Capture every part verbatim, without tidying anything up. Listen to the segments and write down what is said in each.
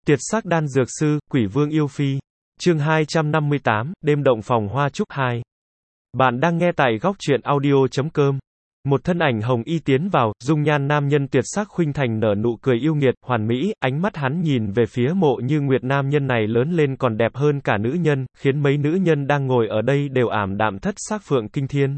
Tuyệt sắc đan dược sư, Quỷ Vương yêu phi. Chương hai trăm năm mươi tám, đêm động phòng hoa trúc hai. Bạn đang nghe tại góc truyện audio chấm com. Một thân ảnh hồng y tiến vào, dung nhan nam nhân tuyệt sắc khuynh thành nở nụ cười yêu nghiệt, hoàn mỹ, ánh mắt hắn nhìn về phía Mộ Như Nguyệt, nam nhân này lớn lên còn đẹp hơn cả nữ nhân, khiến mấy nữ nhân đang ngồi ở đây đều ảm đạm thất sắc. Phượng Kinh Thiên.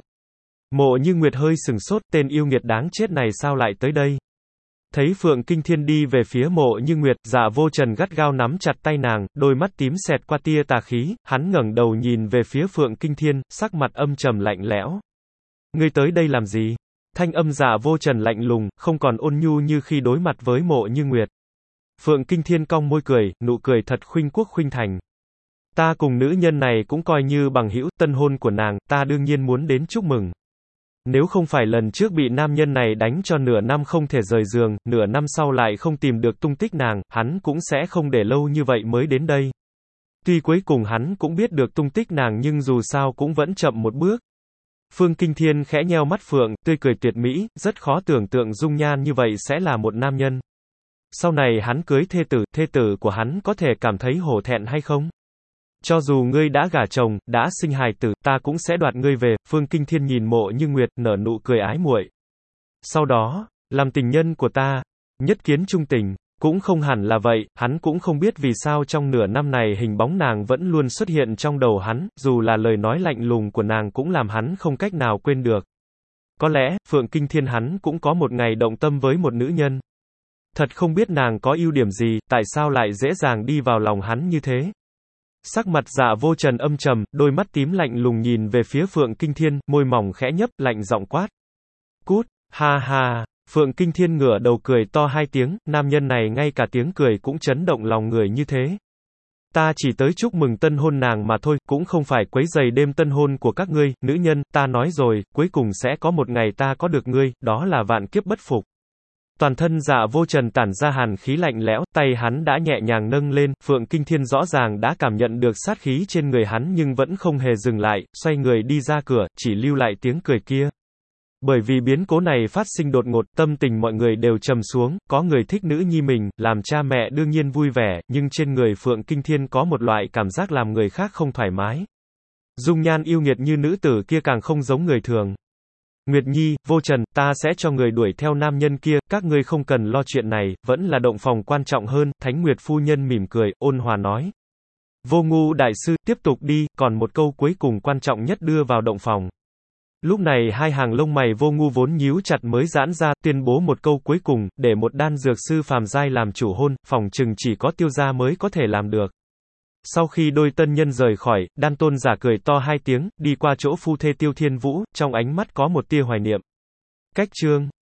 Mộ Như Nguyệt hơi sừng sốt, tên yêu nghiệt đáng chết này sao lại tới đây? Thấy Phượng Kinh Thiên đi về phía Mộ Như Nguyệt, Dạ Vô Trần gắt gao nắm chặt tay nàng, đôi mắt tím xẹt qua tia tà khí, hắn ngẩng đầu nhìn về phía Phượng Kinh Thiên, sắc mặt âm trầm lạnh lẽo. Ngươi tới đây làm gì? Thanh âm Dạ Vô Trần lạnh lùng, không còn ôn nhu như khi đối mặt với Mộ Như Nguyệt. Phượng Kinh Thiên cong môi cười, nụ cười thật khuynh quốc khuynh thành. Ta cùng nữ nhân này cũng coi như bằng hữu, tân hôn của nàng, ta đương nhiên muốn đến chúc mừng. Nếu không phải lần trước bị nam nhân này đánh cho nửa năm không thể rời giường, nửa năm sau lại không tìm được tung tích nàng, hắn cũng sẽ không để lâu như vậy mới đến đây. Tuy cuối cùng hắn cũng biết được tung tích nàng nhưng dù sao cũng vẫn chậm một bước. Phương Kinh Thiên khẽ nheo mắt phượng, tươi cười tuyệt mỹ, rất khó tưởng tượng dung nhan như vậy sẽ là một nam nhân. Sau này hắn cưới thê tử, thê tử của hắn có thể cảm thấy hổ thẹn hay không? Cho dù ngươi đã gả chồng, đã sinh hài tử, ta cũng sẽ đoạt ngươi về. Phương Kinh Thiên nhìn Mộ Như Nguyệt, nở nụ cười ái muội. Sau đó, làm tình nhân của ta, nhất kiến trung tình. Cũng không hẳn là vậy, hắn cũng không biết vì sao trong nửa năm này hình bóng nàng vẫn luôn xuất hiện trong đầu hắn, dù là lời nói lạnh lùng của nàng cũng làm hắn không cách nào quên được. Có lẽ, Phượng Kinh Thiên hắn cũng có một ngày động tâm với một nữ nhân. Thật không biết nàng có ưu điểm gì, tại sao lại dễ dàng đi vào lòng hắn như thế. Sắc mặt Dạ Vô Trần âm trầm, đôi mắt tím lạnh lùng nhìn về phía Phượng Kinh Thiên, môi mỏng khẽ nhấp, lạnh giọng quát. Cút, ha ha. Phượng Kinh Thiên ngửa đầu cười to hai tiếng, nam nhân này ngay cả tiếng cười cũng chấn động lòng người như thế. Ta chỉ tới chúc mừng tân hôn nàng mà thôi, cũng không phải quấy rầy đêm tân hôn của các ngươi, nữ nhân, ta nói rồi, cuối cùng sẽ có một ngày ta có được ngươi, đó là vạn kiếp bất phục. Toàn thân Dạ Vô Trần tản ra hàn khí lạnh lẽo, tay hắn đã nhẹ nhàng nâng lên, Phượng Kinh Thiên rõ ràng đã cảm nhận được sát khí trên người hắn nhưng vẫn không hề dừng lại, xoay người đi ra cửa, chỉ lưu lại tiếng cười kia. Bởi vì biến cố này phát sinh đột ngột, tâm tình mọi người đều trầm xuống, có người thích nữ nhi mình, làm cha mẹ đương nhiên vui vẻ, nhưng trên người Phượng Kinh Thiên có một loại cảm giác làm người khác không thoải mái. Dung nhan yêu nghiệt như nữ tử kia càng không giống người thường. Nguyệt Nhi, Vô Trần, ta sẽ cho người đuổi theo nam nhân kia, các ngươi không cần lo chuyện này, vẫn là động phòng quan trọng hơn. Thánh Nguyệt phu nhân mỉm cười, ôn hòa nói. Vô Ngu đại sư, tiếp tục đi, còn một câu cuối cùng quan trọng nhất đưa vào động phòng. Lúc này hai hàng lông mày Vô Ngu vốn nhíu chặt mới giãn ra, tuyên bố một câu cuối cùng, để một đan dược sư phàm giai làm chủ hôn, phòng chừng chỉ có Tiêu gia mới có thể làm được. Sau khi đôi tân nhân rời khỏi, Đan Tôn giả cười to hai tiếng, đi qua chỗ phu thê Tiêu Thiên Vũ, trong ánh mắt có một tia hoài niệm. Cách chương